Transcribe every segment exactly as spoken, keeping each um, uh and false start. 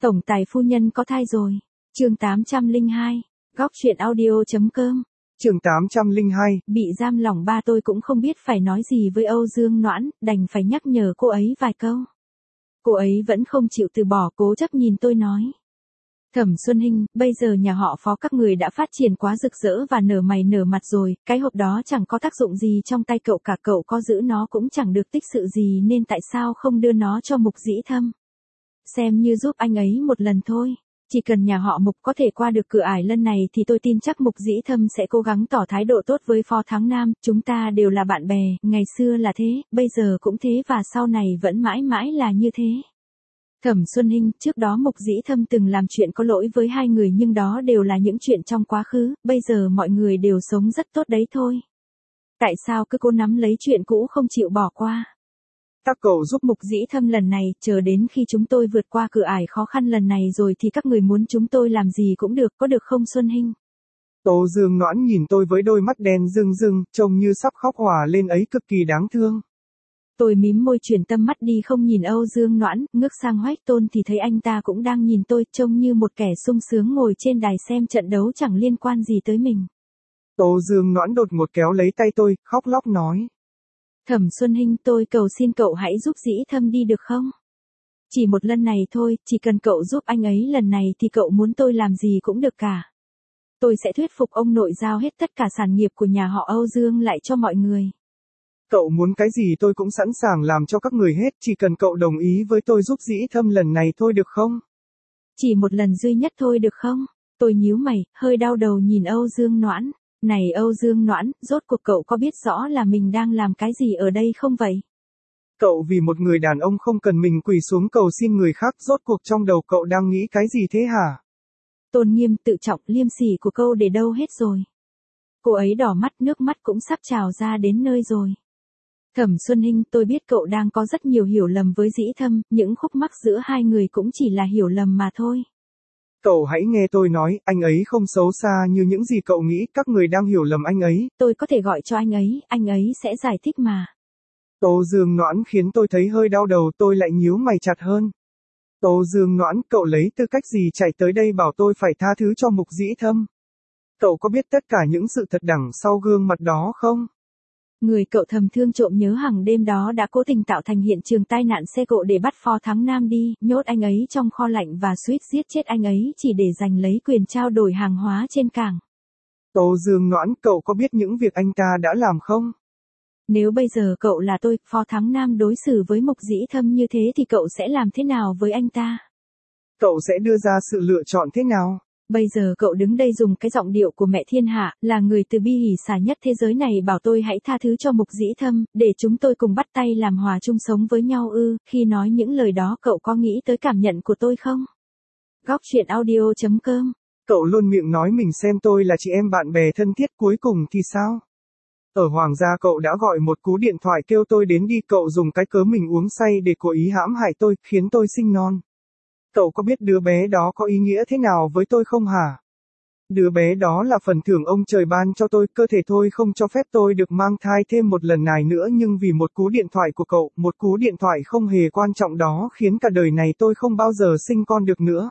Tổng tài phu nhân có thai rồi. Chương tám trăm lẻ hai. Góc truyện audio.com. Chương tám trăm lẻ hai. Bị giam lỏng ba tôi cũng không biết phải nói gì với Âu Dương Noãn, đành phải nhắc nhở cô ấy vài câu. Cô ấy vẫn không chịu từ bỏ, cố chấp nhìn tôi nói. Thẩm Xuân Hinh, bây giờ nhà họ Phó các người đã phát triển quá rực rỡ và nở mày nở mặt rồi, cái hộp đó chẳng có tác dụng gì trong tay cậu cả, cậu có giữ nó cũng chẳng được tích sự gì nên tại sao không đưa nó cho Mục Dĩ Thâm. Xem như giúp anh ấy một lần thôi. Chỉ cần nhà họ Mục có thể qua được cửa ải lần này thì tôi tin chắc Mục Dĩ Thâm sẽ cố gắng tỏ thái độ tốt với Phó Thắng Nam, chúng ta đều là bạn bè, ngày xưa là thế, bây giờ cũng thế và sau này vẫn mãi mãi là như thế. Thẩm Xuân Hinh, trước đó Mục Dĩ Thâm từng làm chuyện có lỗi với hai người nhưng đó đều là những chuyện trong quá khứ, bây giờ mọi người đều sống rất tốt đấy thôi. Tại sao cứ cố nắm lấy chuyện cũ không chịu bỏ qua? Các cậu giúp Mục Dĩ Thâm lần này, chờ đến khi chúng tôi vượt qua cửa ải khó khăn lần này rồi thì các người muốn chúng tôi làm gì cũng được, có được không Xuân Hinh? Âu Dương Noãn nhìn tôi với đôi mắt đen rưng rưng, trông như sắp khóc òa lên ấy, cực kỳ đáng thương. Tôi mím môi chuyển tâm mắt đi không nhìn Âu Dương Noãn, ngước sang Hoách Tôn thì thấy anh ta cũng đang nhìn tôi, trông như một kẻ sung sướng ngồi trên đài xem trận đấu chẳng liên quan gì tới mình. Âu Dương Noãn đột ngột kéo lấy tay tôi, khóc lóc nói. Thẩm Xuân Hinh, tôi cầu xin cậu hãy giúp Dĩ Thâm đi được không? Chỉ một lần này thôi, chỉ cần cậu giúp anh ấy lần này thì cậu muốn tôi làm gì cũng được cả. Tôi sẽ thuyết phục ông nội giao hết tất cả sản nghiệp của nhà họ Âu Dương lại cho mọi người. Cậu muốn cái gì tôi cũng sẵn sàng làm cho các người hết, chỉ cần cậu đồng ý với tôi giúp Dĩ Thâm lần này thôi được không? Chỉ một lần duy nhất thôi được không? Tôi nhíu mày, hơi đau đầu nhìn Âu Dương Noãn. Này Âu Dương Noãn, rốt cuộc cậu có biết rõ là mình đang làm cái gì ở đây không vậy? Cậu vì một người đàn ông không cần mình quỳ xuống cầu xin người khác, rốt cuộc trong đầu cậu đang nghĩ cái gì thế hả? Tôn nghiêm, tự trọng, liêm sỉ của cậu để đâu hết rồi? Cô ấy đỏ mắt, nước mắt cũng sắp trào ra đến nơi rồi. Thẩm Xuân Hinh, tôi biết cậu đang có rất nhiều hiểu lầm với Dĩ Thâm, những khúc mắc giữa hai người cũng chỉ là hiểu lầm mà thôi. Cậu hãy nghe tôi nói, anh ấy không xấu xa như những gì cậu nghĩ, các người đang hiểu lầm anh ấy. Tôi có thể gọi cho anh ấy, anh ấy sẽ giải thích mà. Âu Dương Noãn khiến tôi thấy hơi đau đầu, tôi lại nhíu mày chặt hơn. Âu Dương Noãn, cậu lấy tư cách gì chạy tới đây bảo tôi phải tha thứ cho Mục Dĩ Thâm? Cậu có biết tất cả những sự thật đằng sau gương mặt đó không? Người cậu thầm thương trộm nhớ hàng đêm đó đã cố tình tạo thành hiện trường tai nạn xe cộ để bắt Phó Thắng Nam đi, nhốt anh ấy trong kho lạnh và suýt giết chết anh ấy chỉ để giành lấy quyền trao đổi hàng hóa trên cảng. Âu Dương Noãn, cậu có biết những việc anh ta đã làm không? Nếu bây giờ cậu là tôi, Phó Thắng Nam đối xử với Mục Dĩ Thâm như thế thì cậu sẽ làm thế nào với anh ta? Cậu sẽ đưa ra sự lựa chọn thế nào? Bây giờ cậu đứng đây dùng cái giọng điệu của mẹ thiên hạ, là người từ bi hỷ xả nhất thế giới này bảo tôi hãy tha thứ cho Mục Dĩ Thâm, để chúng tôi cùng bắt tay làm hòa chung sống với nhau ư? Khi nói những lời đó cậu có nghĩ tới cảm nhận của tôi không? Góc truyện audio.com. Cậu luôn miệng nói mình xem tôi là chị em bạn bè thân thiết, cuối cùng thì sao? Ở Hoàng gia cậu đã gọi một cú điện thoại kêu tôi đến đi, cậu dùng cái cớ mình uống say để cố ý hãm hại tôi, khiến tôi sinh non. Cậu có biết đứa bé đó có ý nghĩa thế nào với tôi không hả? Đứa bé đó là phần thưởng ông trời ban cho tôi, cơ thể thôi không cho phép tôi được mang thai thêm một lần này nữa, nhưng vì một cú điện thoại của cậu, một cú điện thoại không hề quan trọng đó khiến cả đời này tôi không bao giờ sinh con được nữa.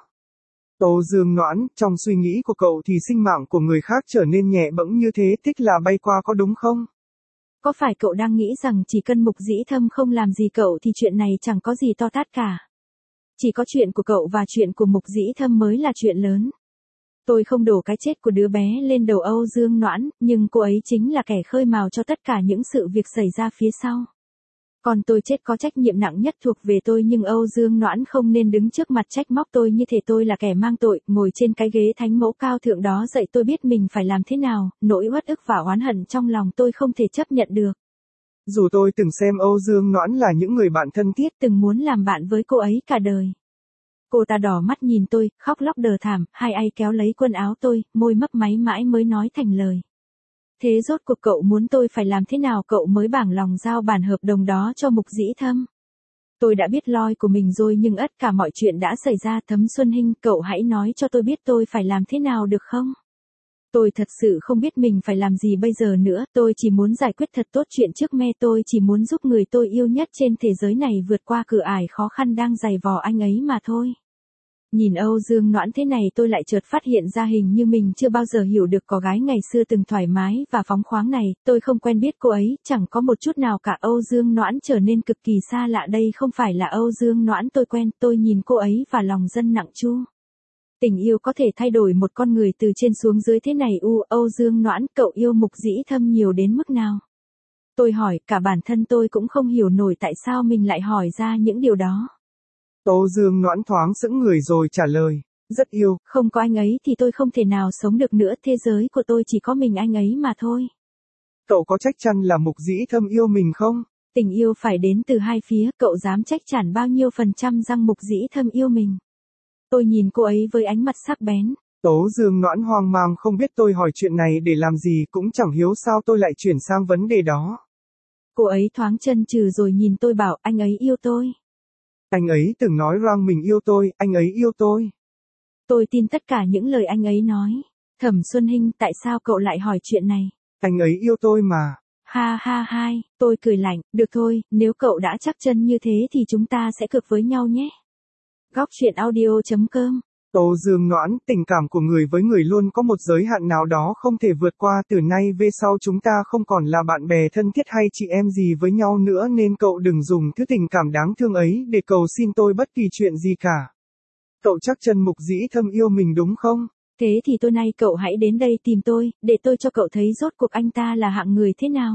Âu Dương Noãn, trong suy nghĩ của cậu thì sinh mạng của người khác trở nên nhẹ bẫng như thế thích là bay qua có đúng không? Có phải cậu đang nghĩ rằng chỉ cần Mục Dĩ Thâm không làm gì cậu thì chuyện này chẳng có gì to tát cả? Chỉ có chuyện của cậu và chuyện của Mục Dĩ Thâm mới là chuyện lớn. Tôi không đổ cái chết của đứa bé lên đầu Âu Dương Noãn, nhưng cô ấy chính là kẻ khơi mào cho tất cả những sự việc xảy ra phía sau. Còn tôi chết có trách nhiệm nặng nhất thuộc về tôi, nhưng Âu Dương Noãn không nên đứng trước mặt trách móc tôi như thể tôi là kẻ mang tội, ngồi trên cái ghế thánh mẫu cao thượng đó dạy tôi biết mình phải làm thế nào, nỗi uất ức và oán hận trong lòng tôi không thể chấp nhận được. Dù tôi từng xem Âu Dương Noãn là những người bạn thân thiết, từng muốn làm bạn với cô ấy cả đời. Cô ta đỏ mắt nhìn tôi, khóc lóc đờ thảm, hai ai kéo lấy quần áo tôi, môi mấp máy mãi mới nói thành lời. Thế rốt cuộc cậu muốn tôi phải làm thế nào cậu mới bảng lòng giao bản hợp đồng đó cho Mục Dĩ Thâm? Tôi đã biết loi của mình rồi nhưng tất cả mọi chuyện đã xảy ra. Thấm Xuân Hinh, cậu hãy nói cho tôi biết tôi phải làm thế nào được không? Tôi thật sự không biết mình phải làm gì bây giờ nữa, tôi chỉ muốn giải quyết thật tốt chuyện trước me, tôi chỉ muốn giúp người tôi yêu nhất trên thế giới này vượt qua cửa ải khó khăn đang giày vò anh ấy mà thôi. Nhìn Âu Dương Noãn thế này tôi lại chợt phát hiện ra hình như mình chưa bao giờ hiểu được có gái ngày xưa từng thoải mái và phóng khoáng này, tôi không quen biết cô ấy, chẳng có một chút nào cả. Âu Dương Noãn trở nên cực kỳ xa lạ, đây không phải là Âu Dương Noãn tôi quen, tôi nhìn cô ấy và lòng dân nặng chu. Tình yêu có thể thay đổi một con người từ trên xuống dưới thế này u, Âu Dương Noãn, cậu yêu Mục Dĩ Thâm nhiều đến mức nào? Tôi hỏi, cả bản thân tôi cũng không hiểu nổi tại sao mình lại hỏi ra những điều đó. Âu Dương Noãn thoáng sững người rồi trả lời, rất yêu. Không có anh ấy thì tôi không thể nào sống được nữa, thế giới của tôi chỉ có mình anh ấy mà thôi. Cậu có chắc chắn là Mục Dĩ Thâm yêu mình không? Tình yêu phải đến từ hai phía, cậu dám trách chắn bao nhiêu phần trăm rằng Mục Dĩ Thâm yêu mình? Tôi nhìn cô ấy với ánh mặt sắc bén. Âu Dương Noãn hoang mang không biết tôi hỏi chuyện này để làm gì, cũng chẳng hiểu sao tôi lại chuyển sang vấn đề đó. Cô ấy thoáng chân chừ rồi nhìn tôi bảo, anh ấy yêu tôi. Anh ấy từng nói rằng mình yêu tôi, anh ấy yêu tôi. Tôi tin tất cả những lời anh ấy nói. Thẩm Xuân Hinh, tại sao cậu lại hỏi chuyện này? Anh ấy yêu tôi mà. Ha ha hai, tôi cười lạnh, được thôi, nếu cậu đã chắc chân như thế thì chúng ta sẽ cược với nhau nhé. Góc truyện audio chấm com. Âu Dương Noãn, tình cảm của người với người luôn có một giới hạn nào đó không thể vượt qua, từ nay về sau chúng ta không còn là bạn bè thân thiết hay chị em gì với nhau nữa, nên cậu đừng dùng thứ tình cảm đáng thương ấy để cầu xin tôi bất kỳ chuyện gì cả. Cậu chắc chân Mục Dĩ Thâm yêu mình đúng không? Thế thì tối nay cậu hãy đến đây tìm tôi, để tôi cho cậu thấy rốt cuộc anh ta là hạng người thế nào.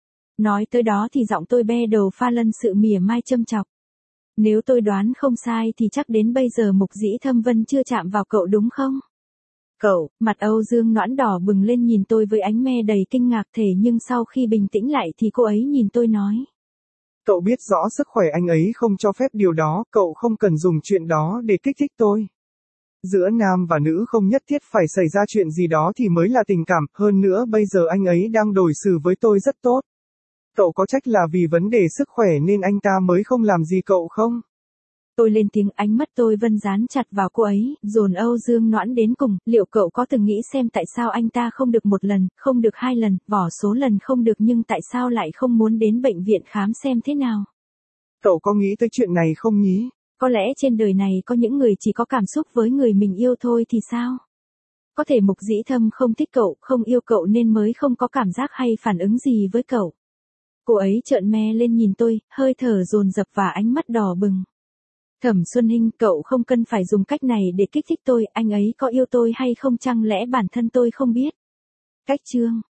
Nói tới đó thì giọng tôi be đầu pha lân sự mỉa mai châm chọc. Nếu tôi đoán không sai thì chắc đến bây giờ Mục Dĩ Thâm vẫn chưa chạm vào cậu đúng không? Cậu, mặt Âu Dương Noãn đỏ bừng lên nhìn tôi với ánh me đầy kinh ngạc thể, nhưng sau khi bình tĩnh lại thì cô ấy nhìn tôi nói. Cậu biết rõ sức khỏe anh ấy không cho phép điều đó, cậu không cần dùng chuyện đó để kích thích tôi. Giữa nam và nữ không nhất thiết phải xảy ra chuyện gì đó thì mới là tình cảm, hơn nữa bây giờ anh ấy đang đối xử với tôi rất tốt. Cậu có trách là vì vấn đề sức khỏe nên anh ta mới không làm gì cậu không? Tôi lên tiếng, ánh mắt tôi vân dán chặt vào cô ấy, dồn Âu Dương Noãn đến cùng. Liệu cậu có từng nghĩ xem tại sao anh ta không được một lần, không được hai lần, bỏ số lần không được, nhưng tại sao lại không muốn đến bệnh viện khám xem thế nào? Cậu có nghĩ tới chuyện này không nhỉ? Có lẽ trên đời này có những người chỉ có cảm xúc với người mình yêu thôi thì sao? Có thể Mục Dĩ Thâm không thích cậu, không yêu cậu nên mới không có cảm giác hay phản ứng gì với cậu. Cô ấy trợn me lên nhìn tôi, hơi thở dồn dập và ánh mắt đỏ bừng. Thẩm Xuân Hinh, cậu không cần phải dùng cách này để kích thích tôi, anh ấy có yêu tôi hay không chẳng lẽ bản thân tôi không biết? Cách chương